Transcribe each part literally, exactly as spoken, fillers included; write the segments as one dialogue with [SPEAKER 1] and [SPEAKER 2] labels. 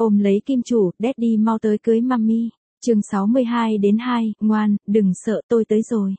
[SPEAKER 1] Ôm lấy kim chủ, Daddy mau tới cưới mummy. Chương sáu mươi hai đến hai, ngoan, đừng sợ, tôi tới rồi.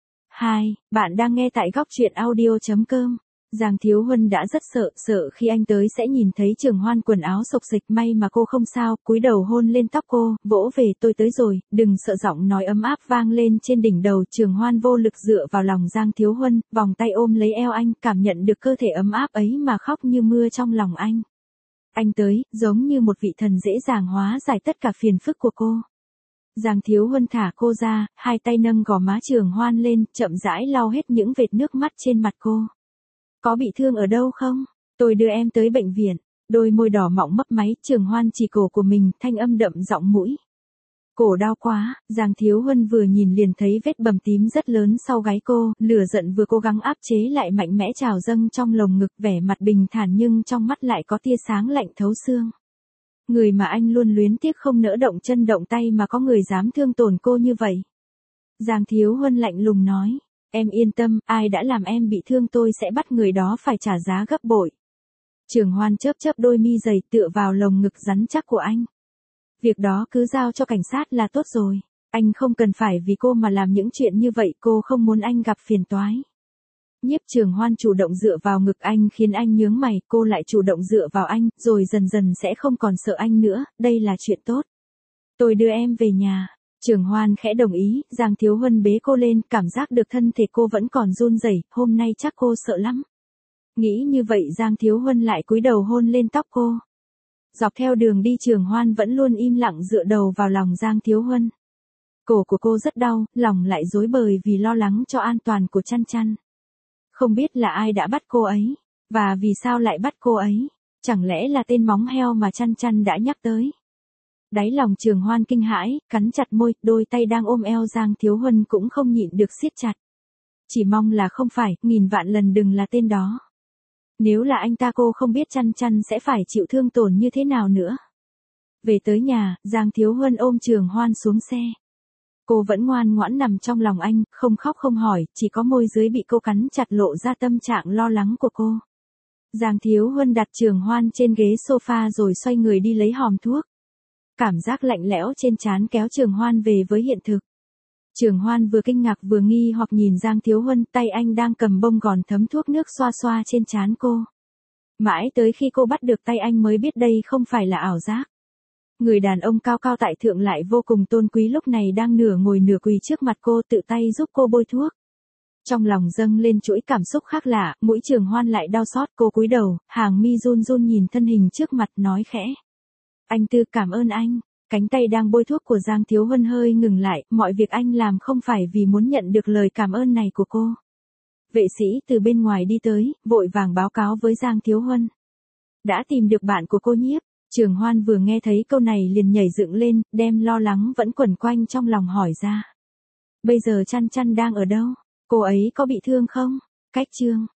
[SPEAKER 1] hai, bạn đang nghe tại góc truyện audio chấm com. Giang Thiếu Huân đã rất sợ, sợ khi anh tới sẽ nhìn thấy Trường Hoan quần áo xộc xịch, may mà cô không sao, cúi đầu hôn lên tóc cô, vỗ về, tôi tới rồi, đừng sợ, giọng nói ấm áp vang lên trên đỉnh đầu. Trường Hoan vô lực dựa vào lòng Giang Thiếu Huân, vòng tay ôm lấy eo anh, cảm nhận được cơ thể ấm áp ấy mà khóc như mưa trong lòng anh. Anh tới, giống như một vị thần dễ dàng hóa giải tất cả phiền phức của cô. Giang Thiếu Huân thả cô ra, hai tay nâng gò má Trường Hoan lên, chậm rãi lau hết những vệt nước mắt trên mặt cô. Có bị thương ở đâu không? Tôi đưa em tới bệnh viện. Đôi môi đỏ mọng mấp máy, Trường Hoan chỉ cổ của mình, thanh âm đậm giọng mũi. Cổ đau quá. Giang Thiếu Huân vừa nhìn liền thấy vết bầm tím rất lớn sau gáy cô, lửa giận vừa cố gắng áp chế lại mạnh mẽ trào dâng trong lồng ngực, vẻ mặt bình thản nhưng trong mắt lại có tia sáng lạnh thấu xương. Người mà anh luôn luyến tiếc không nỡ động chân động tay mà có người dám thương tổn cô như vậy. Giang Thiếu Huân lạnh lùng nói. Em yên tâm, ai đã làm em bị thương tôi sẽ bắt người đó phải trả giá gấp bội. Trường Hoan chớp chớp đôi mi dày tựa vào lồng ngực rắn chắc của anh. Việc đó cứ giao cho cảnh sát là tốt rồi. Anh không cần phải vì cô mà làm những chuyện như vậy, cô không muốn anh gặp phiền toái. Nhiếp Trường Hoan chủ động dựa vào ngực anh khiến anh nhướng mày, cô lại chủ động dựa vào anh, rồi dần dần sẽ không còn sợ anh nữa, đây là chuyện tốt. Tôi đưa em về nhà. Trường Hoan khẽ đồng ý, Giang Thiếu Huân bế cô lên, cảm giác được thân thể cô vẫn còn run rẩy, hôm nay chắc cô sợ lắm. Nghĩ như vậy Giang Thiếu Huân lại cúi đầu hôn lên tóc cô. Dọc theo đường đi Trường Hoan vẫn luôn im lặng dựa đầu vào lòng Giang Thiếu Huân. Cổ của cô rất đau, lòng lại rối bời vì lo lắng cho an toàn của Chăn Chăn. Không biết là ai đã bắt cô ấy, và vì sao lại bắt cô ấy, chẳng lẽ là tên móng heo mà Chăn Chăn đã nhắc tới. Đáy lòng Trường Hoan kinh hãi, cắn chặt môi, đôi tay đang ôm eo Giang Thiếu Huân cũng không nhịn được siết chặt. Chỉ mong là không phải, nghìn vạn lần đừng là tên đó. Nếu là anh ta cô không biết Chăn Chăn sẽ phải chịu thương tổn như thế nào nữa. Về tới nhà, Giang Thiếu Huân ôm Trường Hoan xuống xe. Cô vẫn ngoan ngoãn nằm trong lòng anh, không khóc không hỏi, chỉ có môi dưới bị cô cắn chặt lộ ra tâm trạng lo lắng của cô. Giang Thiếu Huân đặt Trường Hoan trên ghế sofa rồi xoay người đi lấy hòm thuốc. Cảm giác lạnh lẽo trên trán kéo Trường Hoan về với hiện thực. Trường Hoan vừa kinh ngạc vừa nghi hoặc nhìn Giang Thiếu Huân, tay anh đang cầm bông gòn thấm thuốc nước xoa xoa trên trán cô. Mãi tới khi cô bắt được tay anh mới biết đây không phải là ảo giác. Người đàn ông cao cao tại thượng lại vô cùng tôn quý lúc này đang nửa ngồi nửa quỳ trước mặt cô, tự tay giúp cô bôi thuốc. Trong lòng dâng lên chuỗi cảm xúc khác lạ, mũi Trường Hoan lại đau xót, cô cúi đầu, hàng mi run run nhìn thân hình trước mặt nói khẽ. Anh Tư, cảm ơn anh. Cánh tay đang bôi thuốc của Giang Thiếu Huân hơi ngừng lại, mọi việc anh làm không phải vì muốn nhận được lời cảm ơn này của cô. Vệ sĩ từ bên ngoài đi tới, vội vàng báo cáo với Giang Thiếu Huân. Đã tìm được bạn của cô Nhiếp. Trường Hoan vừa nghe thấy câu này liền nhảy dựng lên, đem lo lắng vẫn quẩn quanh trong lòng hỏi ra. Bây giờ Chăn Chăn đang ở đâu? Cô ấy có bị thương không? Cách chương.